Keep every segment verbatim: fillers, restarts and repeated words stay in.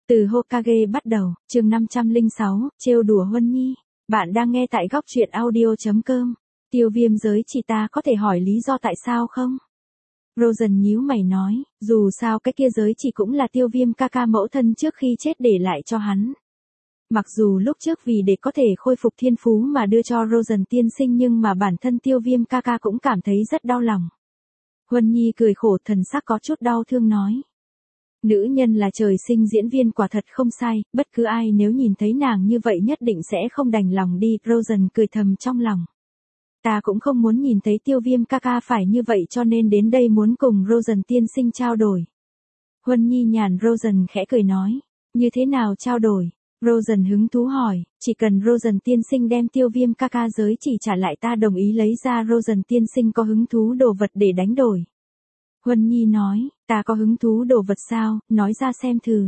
Từ Hokage bắt đầu, chương năm trăm lẻ sáu, trêu đùa Huân Nhi. Bạn đang nghe tại góc truyện audio chấm com. Tiêu viêm giới chỉ ta có thể hỏi lý do tại sao không? Rosen nhíu mày nói, dù sao cái kia giới chỉ cũng là tiêu viêm ca ca mẫu thân trước khi chết để lại cho hắn. Mặc dù lúc trước vì để có thể khôi phục thiên phú mà đưa cho Rosen tiên sinh nhưng mà bản thân tiêu viêm ca ca cũng cảm thấy rất đau lòng. Huân Nhi cười khổ, thần sắc có chút đau thương nói. Nữ nhân là trời sinh diễn viên quả thật không sai, bất cứ ai nếu nhìn thấy nàng như vậy nhất định sẽ không đành lòng đi. Rosen cười thầm trong lòng. Ta cũng không muốn nhìn thấy tiêu viêm ca ca phải như vậy cho nên đến đây muốn cùng Rosen tiên sinh trao đổi. Huân Nhi nhàn Rosen khẽ cười nói, như thế nào trao đổi? Rosen hứng thú hỏi, chỉ cần Rosen tiên sinh đem tiêu viêm ca ca giới chỉ trả lại ta đồng ý lấy ra. Rosen tiên sinh có hứng thú đồ vật để đánh đổi. Huân Nhi nói, ta có hứng thú đồ vật sao, nói ra xem thử.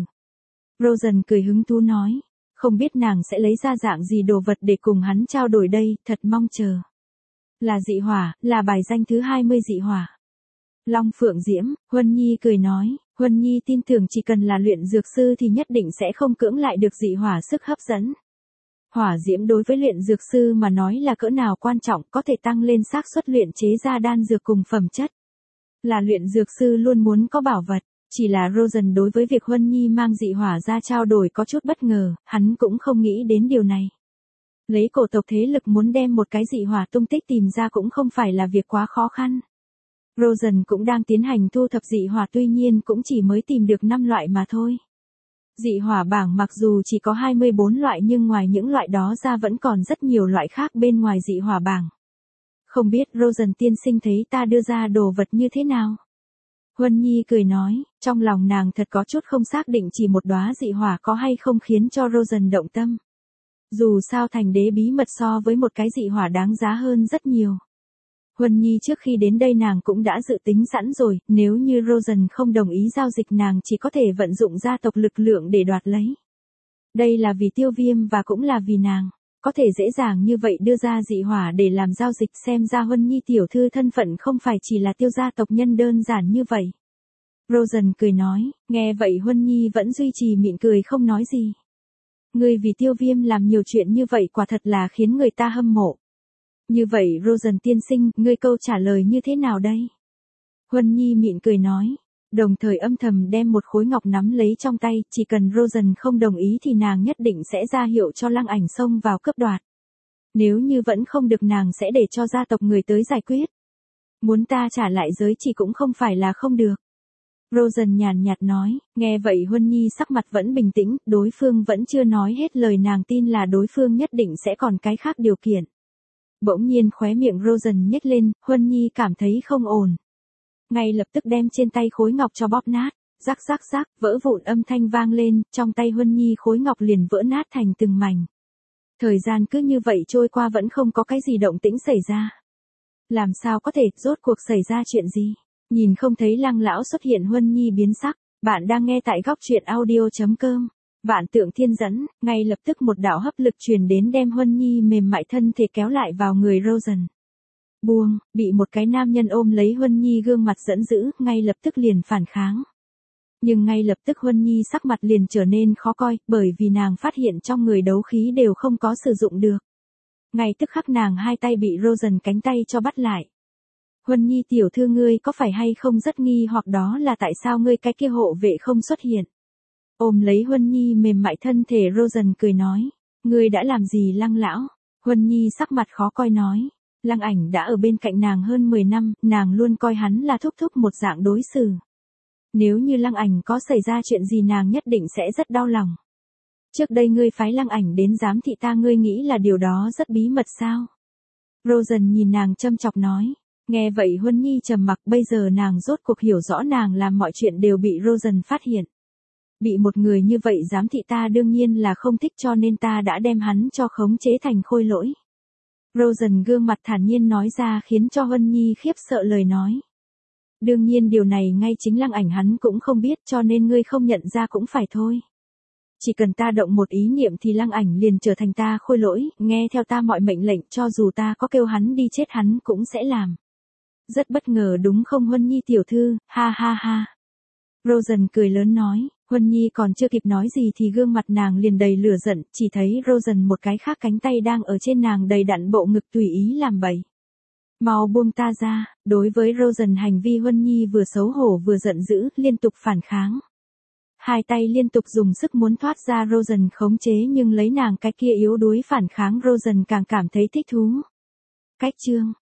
Rosen cười hứng thú nói, không biết nàng sẽ lấy ra dạng gì đồ vật để cùng hắn trao đổi đây, thật mong chờ. Là dị hỏa, là bài danh thứ hai mươi dị hỏa. Long Phượng Diễm, Huân Nhi cười nói, Huân Nhi tin tưởng chỉ cần là luyện dược sư thì nhất định sẽ không cưỡng lại được dị hỏa sức hấp dẫn. Hỏa diễm đối với luyện dược sư mà nói là cỡ nào quan trọng, có thể tăng lên xác suất luyện chế ra đan dược cùng phẩm chất. Là luyện dược sư luôn muốn có bảo vật, chỉ là Rosen đối với việc Huân Nhi mang dị hỏa ra trao đổi có chút bất ngờ, hắn cũng không nghĩ đến điều này. Lấy cổ tộc thế lực muốn đem một cái dị hỏa tung tích tìm ra cũng không phải là việc quá khó khăn. Rosen cũng đang tiến hành thu thập dị hỏa tuy nhiên cũng chỉ mới tìm được năm loại mà thôi. Dị hỏa bảng mặc dù chỉ có hai mươi bốn loại nhưng ngoài những loại đó ra vẫn còn rất nhiều loại khác bên ngoài dị hỏa bảng. Không biết Rosen tiên sinh thấy ta đưa ra đồ vật như thế nào? Huân Nhi cười nói, trong lòng nàng thật có chút không xác định chỉ một đóa dị hỏa có hay không khiến cho Rosen động tâm. Dù sao thành đế bí mật so với một cái dị hỏa đáng giá hơn rất nhiều. Huân Nhi trước khi đến đây nàng cũng đã dự tính sẵn rồi, nếu như Rosen không đồng ý giao dịch nàng chỉ có thể vận dụng gia tộc lực lượng để đoạt lấy. Đây là vì tiêu viêm và cũng là vì nàng. Có thể dễ dàng như vậy đưa ra dị hỏa để làm giao dịch xem ra Huân Nhi tiểu thư thân phận không phải chỉ là tiêu gia tộc nhân đơn giản như vậy. Rosen cười nói, nghe vậy Huân Nhi vẫn duy trì mỉm cười không nói gì. Ngươi vì tiêu viêm làm nhiều chuyện như vậy quả thật là khiến người ta hâm mộ. Như vậy Rosen tiên sinh, ngươi câu trả lời như thế nào đây? Huân Nhi mỉm cười nói, đồng thời âm thầm đem một khối ngọc nắm lấy trong tay, chỉ cần Rosen không đồng ý thì nàng nhất định sẽ ra hiệu cho Lăng Ảnh xông vào cướp đoạt. Nếu như vẫn không được nàng sẽ để cho gia tộc người tới giải quyết. Muốn ta trả lại giới chỉ cũng không phải là không được. Rosen nhàn nhạt nói, nghe vậy Huân Nhi sắc mặt vẫn bình tĩnh, đối phương vẫn chưa nói hết lời nàng tin là đối phương nhất định sẽ còn cái khác điều kiện. Bỗng nhiên khóe miệng Rosen nhếch lên, Huân Nhi cảm thấy không ổn. Ngay lập tức đem trên tay khối ngọc cho bóp nát, rắc rắc rắc, vỡ vụn âm thanh vang lên, trong tay Huân Nhi khối ngọc liền vỡ nát thành từng mảnh. Thời gian cứ như vậy trôi qua vẫn không có cái gì động tĩnh xảy ra. Làm sao có thể, rốt cuộc xảy ra chuyện gì? Nhìn không thấy Lăng lão xuất hiện Huân Nhi biến sắc, bạn đang nghe tại góc truyện audio chấm com. Vạn Tượng Thiên dẫn, ngay lập tức một đạo hấp lực truyền đến đem Huân Nhi mềm mại thân thể kéo lại vào người Rosen. Buông, bị một cái nam nhân ôm lấy Huân Nhi gương mặt giận dữ, ngay lập tức liền phản kháng. Nhưng ngay lập tức Huân Nhi sắc mặt liền trở nên khó coi, bởi vì nàng phát hiện trong người đấu khí đều không có sử dụng được. Ngay tức khắc nàng hai tay bị Rosen cánh tay cho bắt lại. Huân Nhi tiểu thư ngươi có phải hay không rất nghi hoặc đó là tại sao ngươi cái kia hộ vệ không xuất hiện. Ôm lấy Huân Nhi mềm mại thân thể Rosen cười nói, ngươi đã làm gì Lăng lão? Huân Nhi sắc mặt khó coi nói. Lăng Ảnh đã ở bên cạnh nàng hơn mười năm, nàng luôn coi hắn là thúc thúc một dạng đối xử. Nếu như Lăng Ảnh có xảy ra chuyện gì nàng nhất định sẽ rất đau lòng. Trước đây ngươi phái Lăng Ảnh đến giám thị ta, ngươi nghĩ là điều đó rất bí mật sao? Rosen nhìn nàng châm chọc nói. Nghe vậy Huân Nhi trầm mặc, bây giờ nàng rốt cuộc hiểu rõ nàng làm mọi chuyện đều bị Rosen phát hiện. Bị một người như vậy giám thị ta đương nhiên là không thích cho nên ta đã đem hắn cho khống chế thành khôi lỗi. Rosen gương mặt thản nhiên nói ra khiến cho Huân Nhi khiếp sợ lời nói. Đương nhiên điều này ngay chính Lăng Ảnh hắn cũng không biết cho nên ngươi không nhận ra cũng phải thôi. Chỉ cần ta động một ý niệm thì Lăng Ảnh liền trở thành ta khôi lỗi, nghe theo ta mọi mệnh lệnh cho dù ta có kêu hắn đi chết hắn cũng sẽ làm. Rất bất ngờ đúng không Huân Nhi tiểu thư, ha ha ha. Rosen cười lớn nói, Huân Nhi còn chưa kịp nói gì thì gương mặt nàng liền đầy lửa giận, chỉ thấy Rosen một cái khác cánh tay đang ở trên nàng đầy đặn bộ ngực tùy ý làm bậy. Mau buông ta ra, đối với Rosen hành vi Huân Nhi vừa xấu hổ vừa giận dữ, liên tục phản kháng. Hai tay liên tục dùng sức muốn thoát ra Rosen khống chế nhưng lấy nàng cái kia yếu đuối phản kháng Rosen càng cảm thấy thích thú. Cách chương